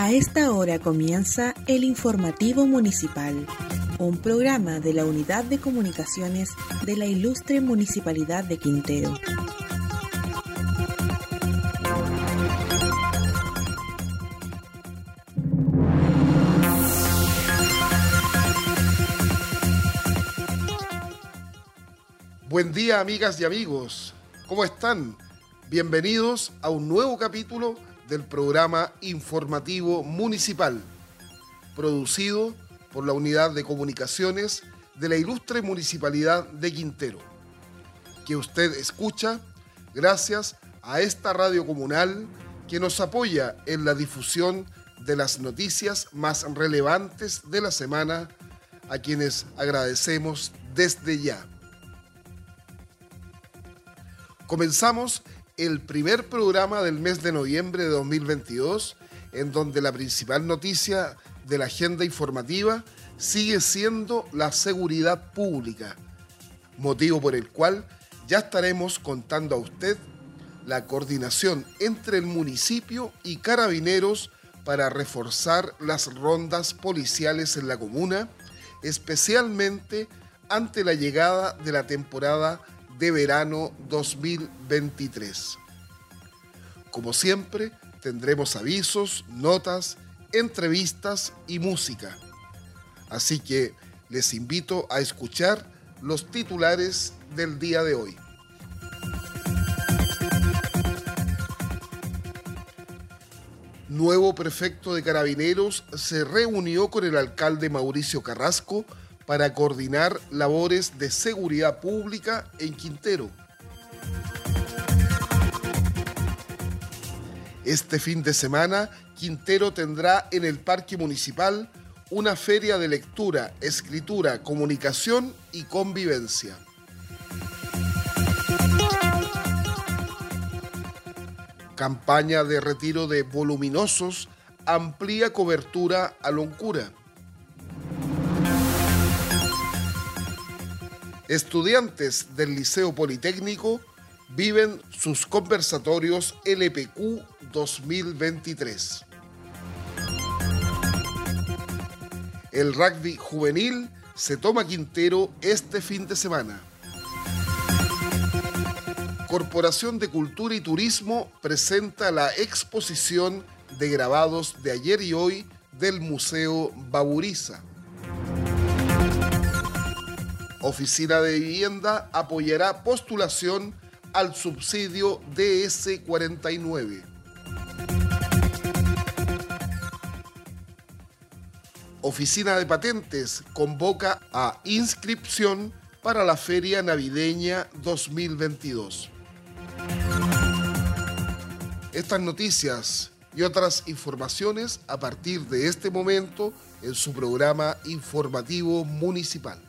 A esta hora comienza el Informativo Municipal, un programa de la Unidad de Comunicaciones de la Ilustre Municipalidad de Quintero. Buen día, amigas y amigos. ¿Cómo están? Bienvenidos a un nuevo capítulo del programa Informativo Municipal, producido por la Unidad de Comunicaciones de la Ilustre Municipalidad de Quintero, que usted escucha gracias a esta radio comunal que nos apoya en la difusión de las noticias más relevantes de la semana, a quienes agradecemos desde ya. Comenzamos el primer programa del mes de noviembre de 2022, en donde la principal noticia de la agenda informativa sigue siendo la seguridad pública, motivo por el cual ya estaremos contando a usted la coordinación entre el municipio y Carabineros para reforzar las rondas policiales en la comuna, especialmente ante la llegada de la temporada de verano 2023. Como siempre, tendremos avisos, notas, entrevistas y música. Así que les invito a escuchar los titulares del día de hoy. Nuevo prefecto de Carabineros se reunió con el alcalde Mauricio Carrasco para coordinar labores de seguridad pública en Quintero. Este fin de semana, Quintero tendrá en el Parque Municipal una feria de lectura, escritura, comunicación y convivencia. Campaña de retiro de voluminosos amplía cobertura a Loncura. Estudiantes del Liceo Politécnico viven sus conversatorios LPQ 2023. El rugby juvenil se toma Quintero este fin de semana. Corporación de Cultura y Turismo presenta la exposición de grabados de ayer y hoy del Museo Baburiza. Oficina de Vivienda apoyará postulación al subsidio DS49. Oficina de Patentes convoca a inscripción para la Feria Navideña 2022. Estas noticias y otras informaciones a partir de este momento en su programa informativo municipal.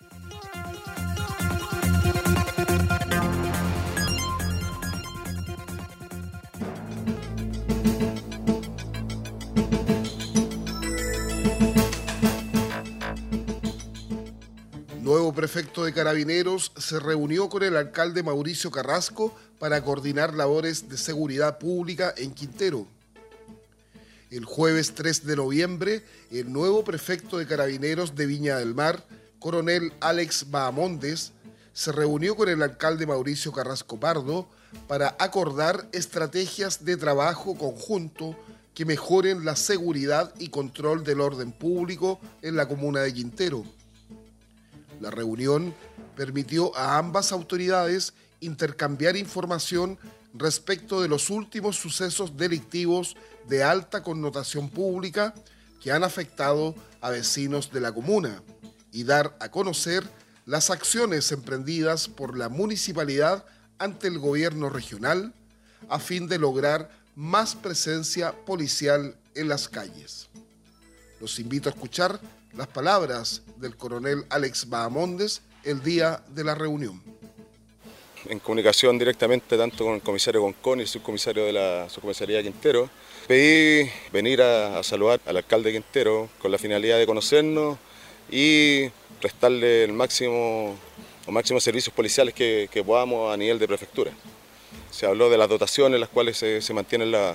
Nuevo prefecto de Carabineros se reunió con el alcalde Mauricio Carrasco para coordinar labores de seguridad pública en Quintero. El jueves 3 de noviembre, el nuevo prefecto de Carabineros de Viña del Mar, coronel Alex Bahamondes, se reunió con el alcalde Mauricio Carrasco Pardo para acordar estrategias de trabajo conjunto que mejoren la seguridad y control del orden público en la comuna de Quintero. La reunión permitió a ambas autoridades intercambiar información respecto de los últimos sucesos delictivos de alta connotación pública que han afectado a vecinos de la comuna y dar a conocer las acciones emprendidas por la municipalidad ante el gobierno regional a fin de lograr más presencia policial en las calles. Los invito a escuchar las palabras del coronel Alex Bahamondes el día de la reunión. En comunicación directamente tanto con el comisario Concón y el subcomisario de la subcomisaría de Quintero, pedí venir a saludar al alcalde de Quintero con la finalidad de conocernos y prestarle los máximos servicios policiales que podamos a nivel de prefectura. Se habló de las dotaciones, las cuales se mantienen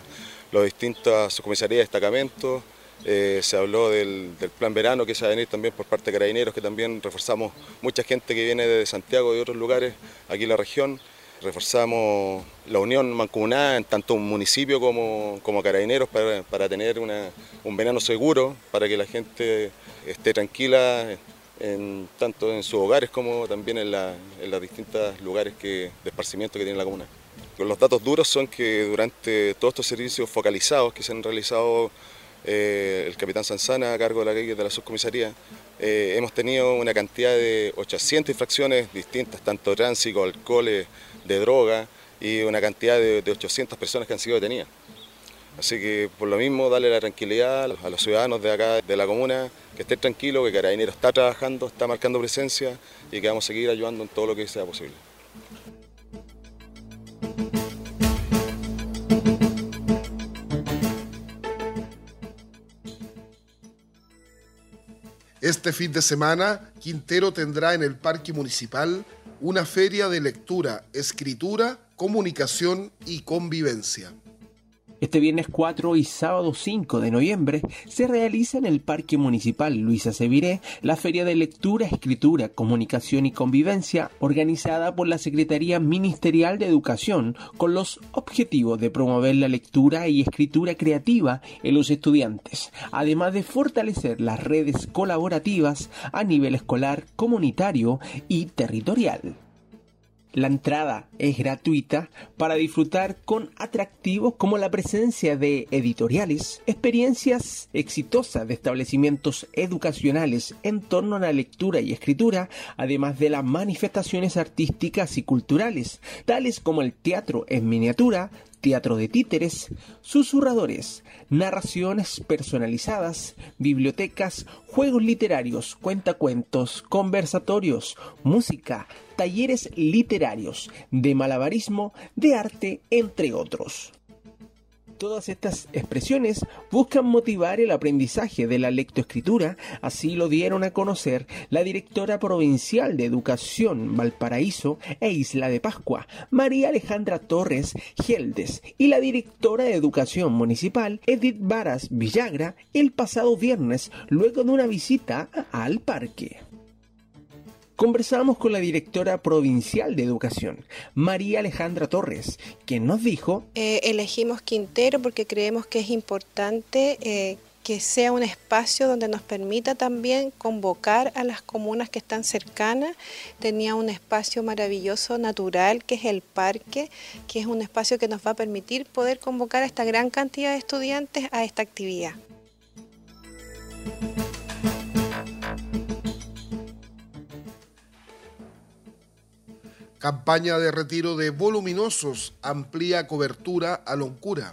las distintas subcomisarías, destacamentos. Se habló del plan verano que se va a venir también por parte de Carabineros, que también reforzamos mucha gente que viene de Santiago y de otros lugares aquí en la región. Reforzamos la unión mancomunada en tanto un municipio como Carabineros para tener un verano seguro, para que la gente esté tranquila tanto en sus hogares como también en los distintos lugares de esparcimiento que tiene la comuna. Los datos duros son que durante todos estos servicios focalizados que se han realizado el capitán Sanzana a cargo de la subcomisaría, hemos tenido una cantidad de 800 infracciones distintas, tanto de tránsito, alcoholes, de droga, y una cantidad de 800 personas que han sido detenidas. Así que por lo mismo darle la tranquilidad a los ciudadanos de acá, de la comuna, que estén tranquilos, que Carabineros está trabajando, está marcando presencia y que vamos a seguir ayudando en todo lo que sea posible. Este fin de semana, Quintero tendrá en el Parque Municipal una feria de lectura, escritura, comunicación y convivencia. Este viernes 4 y sábado 5 de noviembre se realiza en el Parque Municipal Luisa Seviré la Feria de Lectura, Escritura, Comunicación y Convivencia, organizada por la Secretaría Ministerial de Educación, con los objetivos de promover la lectura y escritura creativa en los estudiantes, además de fortalecer las redes colaborativas a nivel escolar, comunitario y territorial. La entrada es gratuita para disfrutar con atractivos como la presencia de editoriales, experiencias exitosas de establecimientos educacionales en torno a la lectura y escritura, además de las manifestaciones artísticas y culturales, tales como el teatro en miniatura, teatro de títeres, susurradores, narraciones personalizadas, bibliotecas, juegos literarios, cuentacuentos, conversatorios, música, talleres literarios, de malabarismo, de arte, entre otros. Todas estas expresiones buscan motivar el aprendizaje de la lectoescritura, así lo dieron a conocer la directora provincial de Educación Valparaíso e Isla de Pascua, María Alejandra Torres Geldes, y la directora de Educación Municipal, Edith Varas Villagra, el pasado viernes, luego de una visita al parque. Conversamos con la directora provincial de Educación, María Alejandra Torres, quien nos dijo: elegimos Quintero porque creemos que es importante que sea un espacio donde nos permita también convocar a las comunas que están cercanas. Tenía un espacio maravilloso, natural, que es el parque, que es un espacio que nos va a permitir poder convocar a esta gran cantidad de estudiantes a esta actividad. Campaña de retiro de voluminosos amplía cobertura a Loncura.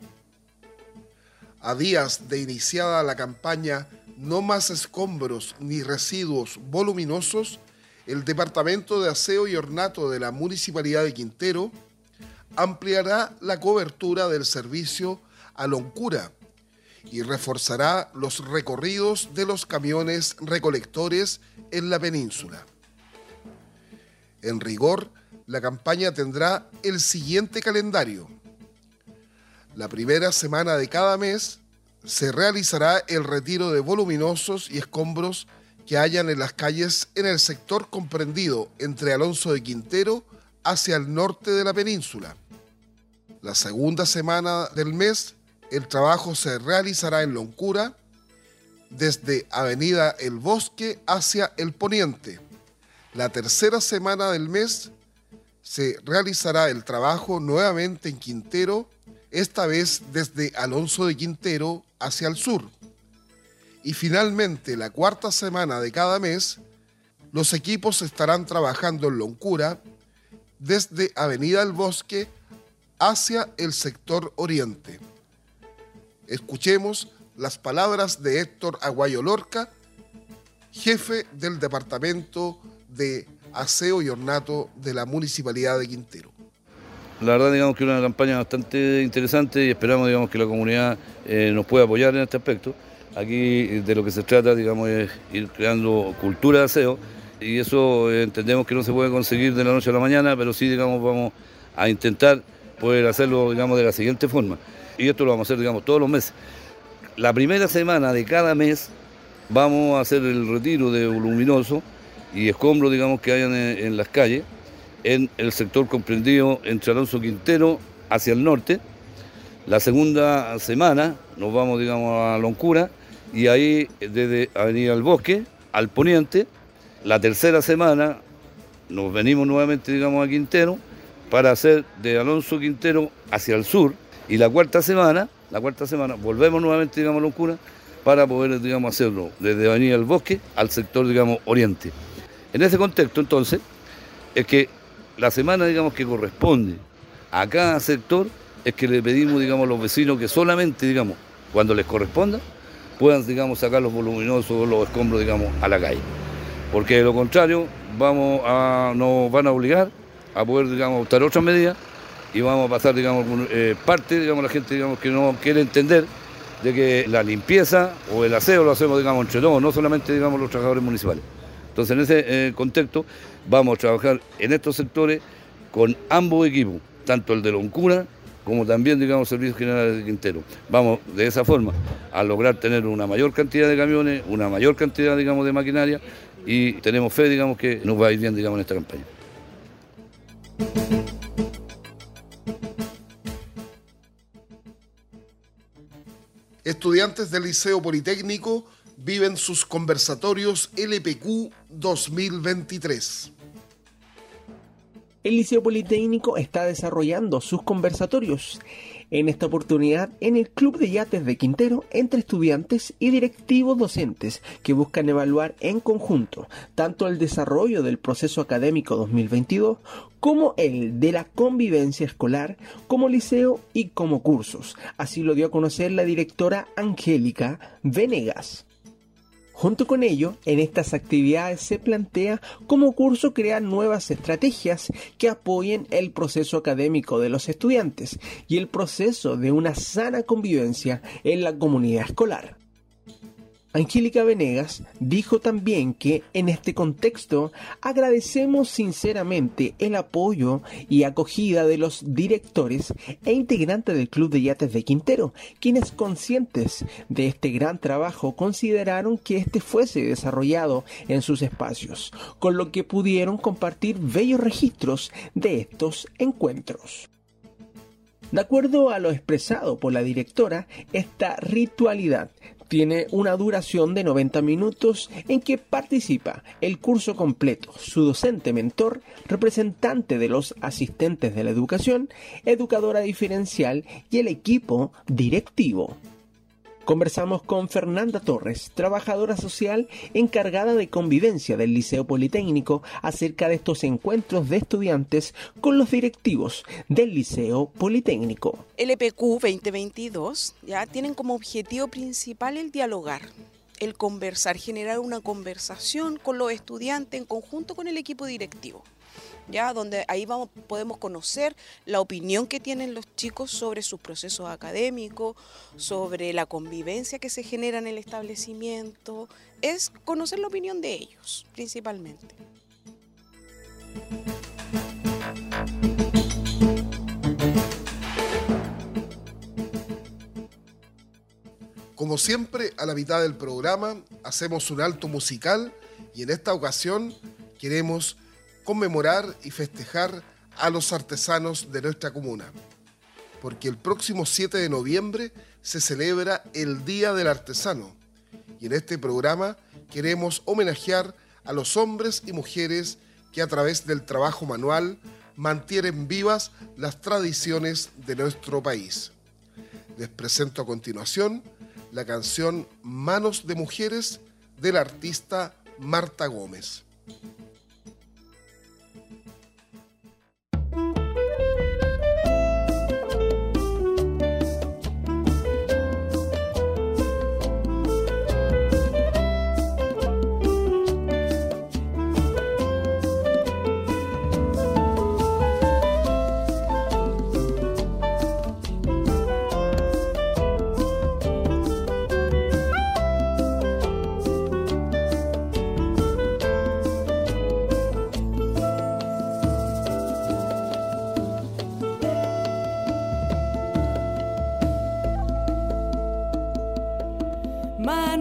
A días de iniciada la campaña No más escombros ni residuos voluminosos, el Departamento de Aseo y Ornato de la Municipalidad de Quintero ampliará la cobertura del servicio a Loncura y reforzará los recorridos de los camiones recolectores en la península. En rigor, la campaña tendrá el siguiente calendario. La primera semana de cada mes se realizará el retiro de voluminosos y escombros que hayan en las calles en el sector comprendido entre Alonso de Quintero hacia el norte de la península. La segunda semana del mes, el trabajo se realizará en Loncura, desde Avenida El Bosque hacia el poniente. La tercera semana del mes se realizará el trabajo nuevamente en Quintero, esta vez desde Alonso de Quintero hacia el sur. Y finalmente, la cuarta semana de cada mes, los equipos estarán trabajando en Loncura, desde Avenida El Bosque hacia el sector oriente. Escuchemos las palabras de Héctor Aguayo Lorca, jefe del Departamento de Aseo y Ornato de la Municipalidad de Quintero. La verdad, digamos que es una campaña bastante interesante y esperamos, digamos, que la comunidad nos pueda apoyar en este aspecto. Aquí de lo que se trata, digamos, es ir creando cultura de aseo y eso entendemos que no se puede conseguir de la noche a la mañana, pero sí, digamos, vamos a intentar poder hacerlo, digamos, de la siguiente forma. y esto lo vamos a hacer, digamos, todos los meses. La primera semana de cada mes vamos a hacer el retiro de luminoso y escombros, digamos, que hayan en las calles, en el sector comprendido entre Alonso Quintero hacia el norte. La segunda semana nos vamos, digamos, a Loncura y ahí desde Avenida El Bosque al poniente. La tercera semana nos venimos nuevamente, digamos, a Quintero para hacer de Alonso Quintero hacia el sur, y la cuarta semana volvemos nuevamente, digamos, a Loncura para poder, digamos, hacerlo desde Avenida El Bosque al sector, digamos, oriente. En ese contexto, entonces, es que la semana, digamos, que corresponde a cada sector es que le pedimos, digamos, a los vecinos que solamente, digamos, cuando les corresponda, puedan, digamos, sacar los voluminosos, los escombros, digamos, a la calle. Porque de lo contrario, nos van a obligar a poder, digamos, adoptar otras medidas y vamos a pasar, digamos, parte, digamos, la gente, digamos, que no quiere entender de que la limpieza o el aseo lo hacemos, digamos, entre todos, no solamente, digamos, los trabajadores municipales. Entonces, en ese contexto, vamos a trabajar en estos sectores con ambos equipos, tanto el de Loncura como también, digamos, Servicios Generales de Quintero. Vamos de esa forma a lograr tener una mayor cantidad de camiones, una mayor cantidad, digamos, de maquinaria, y tenemos fe, digamos, que nos va a ir bien, digamos, en esta campaña. Estudiantes del Liceo Politécnico viven sus conversatorios LPQ 2023. El Liceo Politécnico está desarrollando sus conversatorios, en esta oportunidad en el Club de Yates de Quintero, entre estudiantes y directivos docentes que buscan evaluar en conjunto tanto el desarrollo del proceso académico 2022 como el de la convivencia escolar como liceo y como cursos. Así lo dio a conocer la directora Angélica Venegas. Junto con ello, en estas actividades se plantea como curso crear nuevas estrategias que apoyen el proceso académico de los estudiantes y el proceso de una sana convivencia en la comunidad escolar. Angélica Venegas dijo también que en este contexto agradecemos sinceramente el apoyo y acogida de los directores e integrantes del Club de Yates de Quintero, quienes, conscientes de este gran trabajo, consideraron que este fuese desarrollado en sus espacios, con lo que pudieron compartir bellos registros de estos encuentros. De acuerdo a lo expresado por la directora, esta ritualidad tiene una duración de 90 minutos en que participa el curso completo, su docente mentor, representante de los asistentes de la educación, educadora diferencial y el equipo directivo. Conversamos con Fernanda Torres, trabajadora social encargada de convivencia del Liceo Politécnico, acerca de estos encuentros de estudiantes con los directivos del Liceo Politécnico. LPQ 2022 ya tienen como objetivo principal el dialogar, el conversar, generar una conversación con los estudiantes en conjunto con el equipo directivo. Ya, donde ahí podemos conocer la opinión que tienen los chicos sobre sus procesos académicos, sobre la convivencia que se genera en el establecimiento. Es conocer la opinión de ellos, principalmente. Como siempre, a la mitad del programa hacemos un alto musical y en esta ocasión queremos conmemorar y festejar a los artesanos de nuestra comuna, porque el próximo 7 de noviembre se celebra el Día del Artesano y en este programa queremos homenajear a los hombres y mujeres que a través del trabajo manual mantienen vivas las tradiciones de nuestro país. Les presento a continuación la canción Manos de Mujeres de la artista Marta Gómez.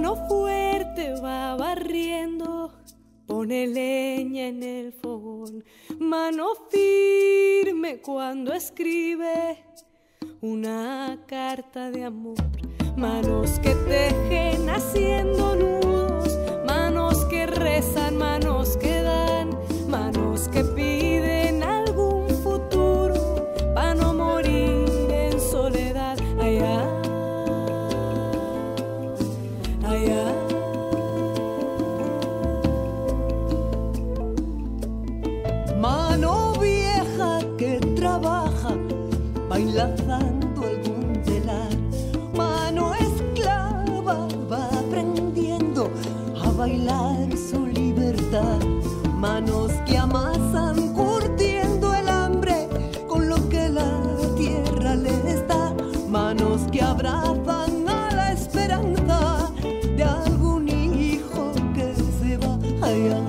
Mano fuerte va barriendo, pone leña en el fogón. Mano firme cuando escribe una carta de amor. Manos que tejen haciendo nudos, manos que rezan, manos que dan, manos que piden algún futuro para no morir en soledad. Allá, allá. Mano vieja que trabaja, bailando algún telar. Mano esclava va aprendiendo a bailar su libertad. Manos que amasan curtiendo el hambre con lo que la tierra les da. Manos que abrazan a la esperanza de algún hijo que se va allá.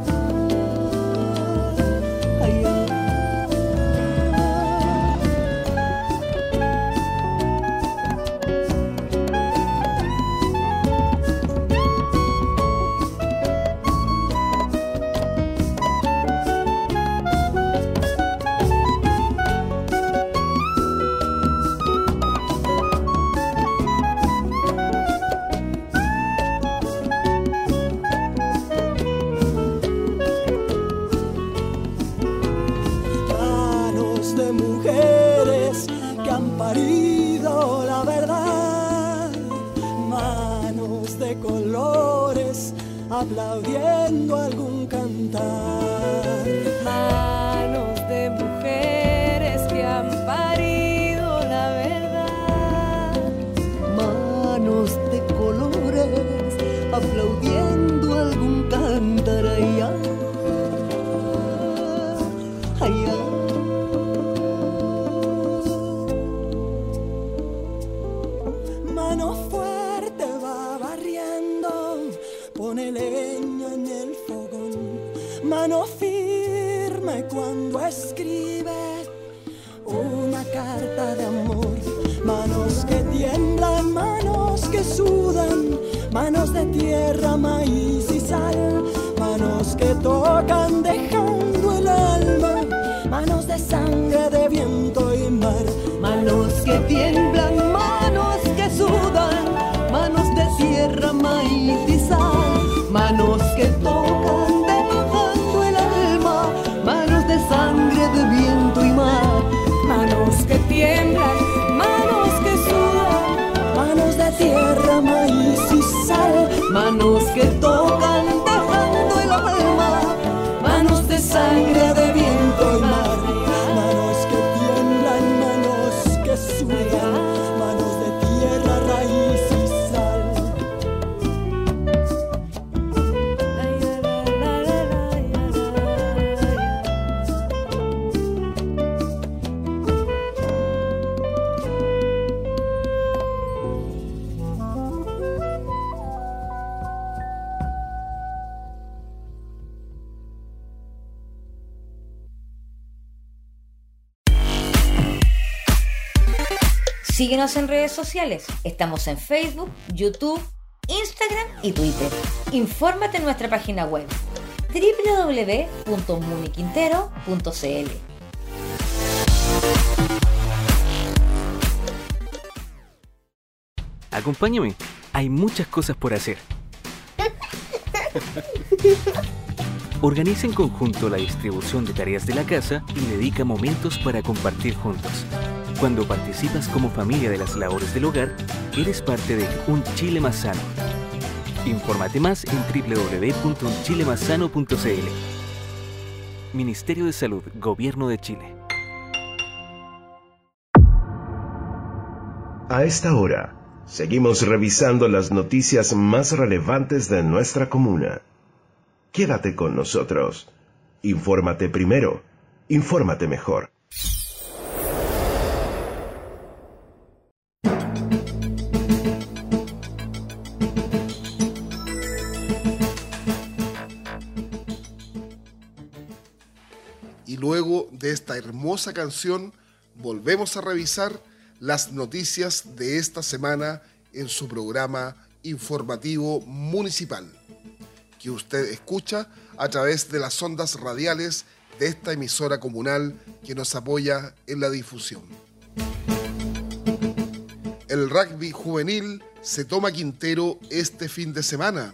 Parido la verdad, manos de colores aplaudiendo algún cantar. Manos de mujeres que han parido la verdad. Manos de colores aplaudiendo algún cantar. Allá, allá. Mano fuerte va barriendo, pone leña en el fogón. Mano firme cuando escribe una carta de amor. Manos que tiemblan, manos que sudan, manos de tierra, maíz y sal. Manos que tocan dejando el alma, manos de sangre, de viento y mar. Manos que tiemblan, manos que sudan, manos de tierra, maíz y sal. Manos que tocan dejando el alma, manos de sangre, de viento y mar. Manos que tiemblan, manos que sudan, manos de tierra, maíz y sal. Manos que tocan dejando el alma, manos de sangre, de viento y mar. Manos que tiemblan, manos que sudan, manos de tierra, raíz y sal. Síguenos en redes sociales. Estamos en Facebook, YouTube, Instagram y Twitter. Infórmate en nuestra página web www.muniquintero.cl. Acompáñame, hay muchas cosas por hacer. Organiza en conjunto la distribución de tareas de la casa y dedica momentos para compartir juntos. Cuando participas como familia de las labores del hogar, eres parte de Un Chile Más Sano. Infórmate más en www.unchilemasano.cl. Ministerio de Salud, Gobierno de Chile. A esta hora, seguimos revisando las noticias más relevantes de nuestra comuna. Quédate con nosotros. Infórmate primero, infórmate mejor. Y luego de esta hermosa canción, volvemos a revisar las noticias de esta semana en su programa informativo municipal, que usted escucha a través de las ondas radiales de esta emisora comunal que nos apoya en la difusión. El rugby juvenil se toma Quintero este fin de semana.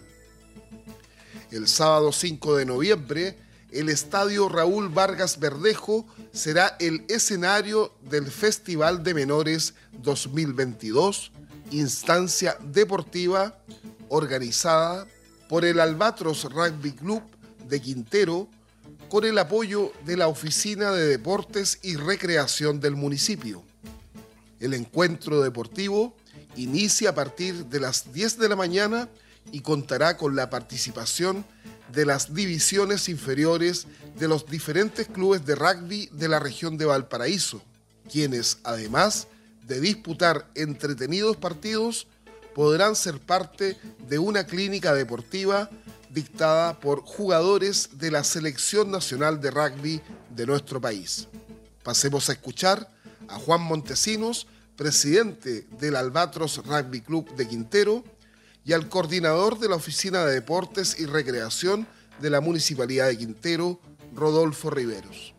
El sábado 5 de noviembre, el Estadio Raúl Vargas Verdejo será el escenario del Festival de Menores 2022, instancia deportiva organizada por el Albatros Rugby Club de Quintero, con el apoyo de la Oficina de Deportes y Recreación del municipio. El encuentro deportivo inicia a partir de las 10 de la mañana y contará con la participación de las divisiones inferiores de los diferentes clubes de rugby de la región de Valparaíso, quienes, además de disputar entretenidos partidos, podrán ser parte de una clínica deportiva dictada por jugadores de la Selección Nacional de Rugby de nuestro país. Pasemos a escuchar a Juan Montesinos, presidente del Albatros Rugby Club de Quintero, y al coordinador de la Oficina de Deportes y Recreación de la Municipalidad de Quintero, Rodolfo Riveros.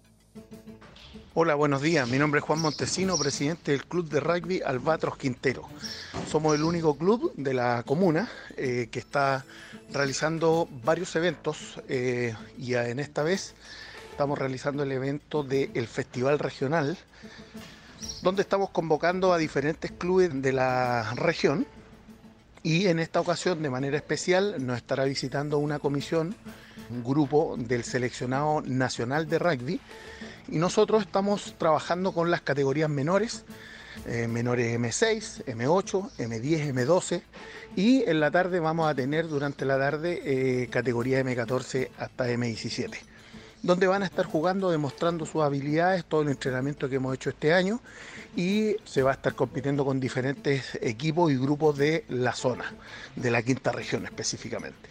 Hola, buenos días. Mi nombre es Juan Montesino, presidente del Club de Rugby Albatros Quintero. Somos el único club de la comuna que está realizando varios eventos y en esta vez estamos realizando el evento del Festival Regional, donde estamos convocando a diferentes clubes de la región. Y en esta ocasión, de manera especial, nos estará visitando una comisión, un grupo del seleccionado nacional de rugby. Y nosotros estamos trabajando con las categorías menores, menores M6, M8, M10, M12. Y en la tarde vamos a tener, durante la tarde, categoría M14 hasta M17. Donde van a estar jugando, demostrando sus habilidades, todo el entrenamiento que hemos hecho este año, y se va a estar compitiendo con diferentes equipos y grupos de la zona, de la quinta región específicamente.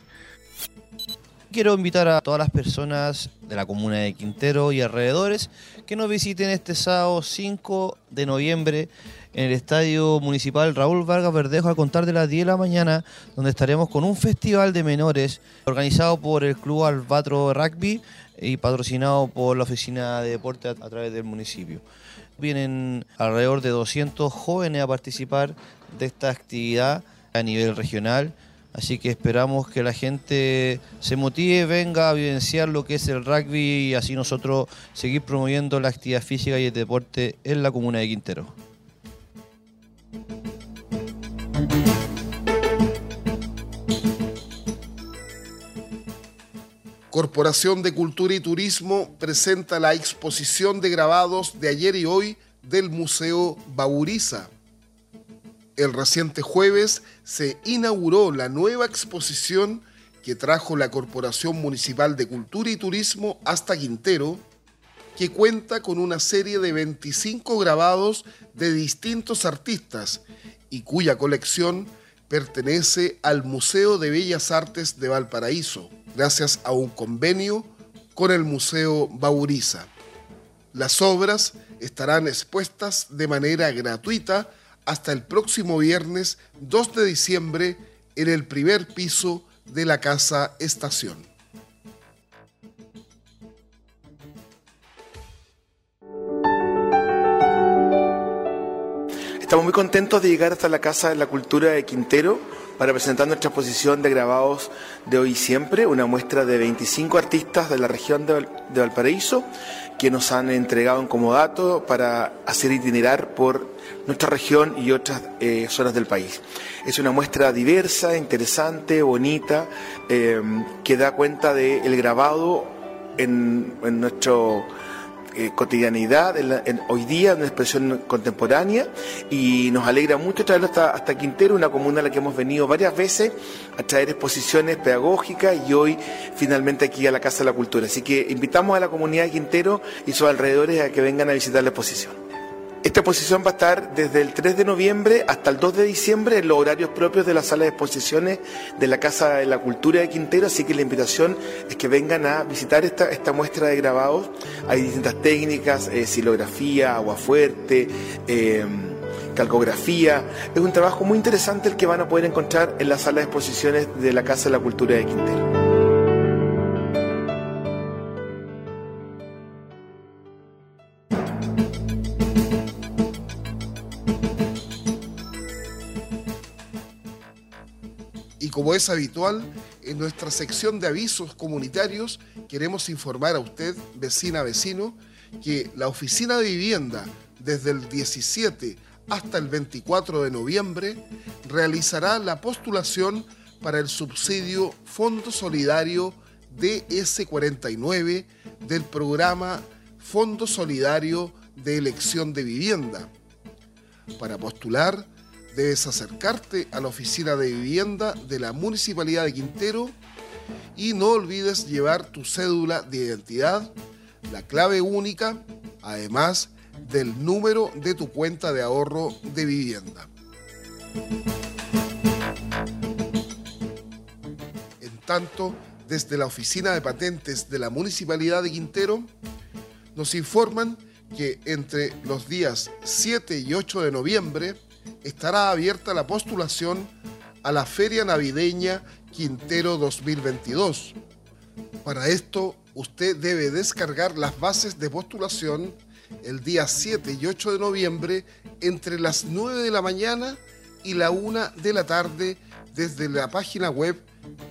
Quiero invitar a todas las personas de la comuna de Quintero y alrededores que nos visiten este sábado 5 de noviembre en el Estadio Municipal Raúl Vargas Verdejo a contar de las 10 de la mañana, donde estaremos con un festival de menores organizado por el Club Albatros Rugby y patrocinado por la Oficina de Deportes a través del municipio. Vienen alrededor de 200 jóvenes a participar de esta actividad a nivel regional, así que esperamos que la gente se motive, venga a vivenciar lo que es el rugby y así nosotros seguir promoviendo la actividad física y el deporte en la comuna de Quintero. Corporación de Cultura y Turismo presenta la exposición de grabados de ayer y hoy del Museo Bauriza. El reciente jueves se inauguró la nueva exposición que trajo la Corporación Municipal de Cultura y Turismo hasta Quintero, que cuenta con una serie de 25 grabados de distintos artistas y cuya colección pertenece al Museo de Bellas Artes de Valparaíso, gracias a un convenio con el Museo Bauriza. Las obras estarán expuestas de manera gratuita hasta el próximo viernes 2 de diciembre en el primer piso de la Casa Estación. Estamos muy contentos de llegar hasta la Casa de la Cultura de Quintero para presentar nuestra exposición de grabados de hoy y siempre, una muestra de 25 artistas de la región de Valparaíso que nos han entregado un comodato para hacer itinerar por nuestra región y otras zonas del país. Es una muestra diversa, interesante, bonita, que da cuenta del grabado en nuestro cotidianidad, hoy día, una expresión contemporánea, y nos alegra mucho traerlo hasta Quintero, una comuna a la que hemos venido varias veces a traer exposiciones pedagógicas y hoy finalmente aquí a la Casa de la Cultura. Así que invitamos a la comunidad de Quintero y sus alrededores a que vengan a visitar la exposición. Esta exposición va a estar desde el 3 de noviembre hasta el 2 de diciembre en los horarios propios de la sala de exposiciones de la Casa de la Cultura de Quintero, así que la invitación es que vengan a visitar esta muestra de grabados. Hay distintas técnicas, silografía, aguafuerte, calcografía. Es un trabajo muy interesante el que van a poder encontrar en la sala de exposiciones de la Casa de la Cultura de Quintero. Y como es habitual, en nuestra sección de avisos comunitarios queremos informar a usted, vecina, vecino, que la Oficina de Vivienda, desde el 17 hasta el 24 de noviembre, realizará la postulación para el subsidio Fondo Solidario DS49 del programa Fondo Solidario de Elección de Vivienda. Para postular, debes acercarte a la Oficina de Vivienda de la Municipalidad de Quintero y no olvides llevar tu cédula de identidad, la clave única, además del número de tu cuenta de ahorro de vivienda. En tanto, desde la Oficina de Patentes de la Municipalidad de Quintero, nos informan que entre los días 7 y 8 de noviembre estará abierta la postulación a la Feria Navideña Quintero 2022. Para esto, usted debe descargar las bases de postulación el día 7 y 8 de noviembre entre las 9 de la mañana y la 1 de la tarde desde la página web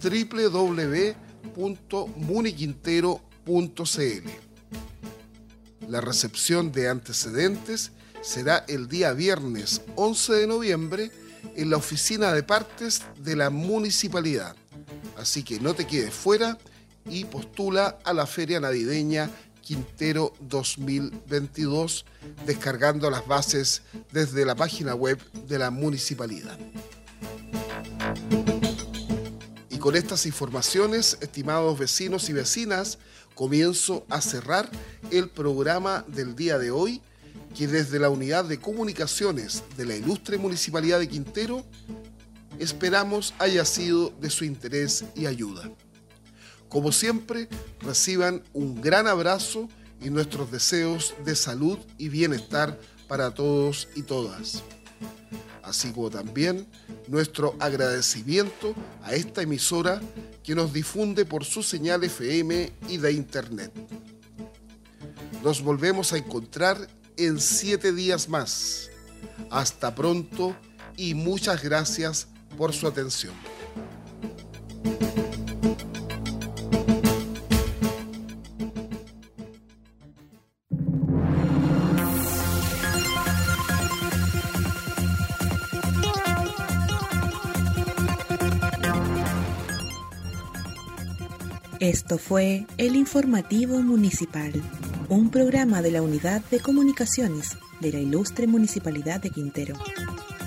www.muniquintero.cl. La recepción de antecedentes será el día viernes 11 de noviembre en la oficina de partes de la municipalidad. Así que no te quedes fuera y postula a la Feria Navideña Quintero 2022 descargando las bases desde la página web de la municipalidad. Y con estas informaciones, estimados vecinos y vecinas, comienzo a cerrar el programa del día de hoy, que desde la Unidad de Comunicaciones de la Ilustre Municipalidad de Quintero esperamos haya sido de su interés y ayuda. Como siempre, reciban un gran abrazo y nuestros deseos de salud y bienestar para todos y todas. Así como también nuestro agradecimiento a esta emisora que nos difunde por su señal FM y de Internet. Nos volvemos a encontrar en 7 días más. Hasta pronto y muchas gracias por su atención. Esto fue el Informativo Municipal, un programa de la Unidad de Comunicaciones de la Ilustre Municipalidad de Quintero.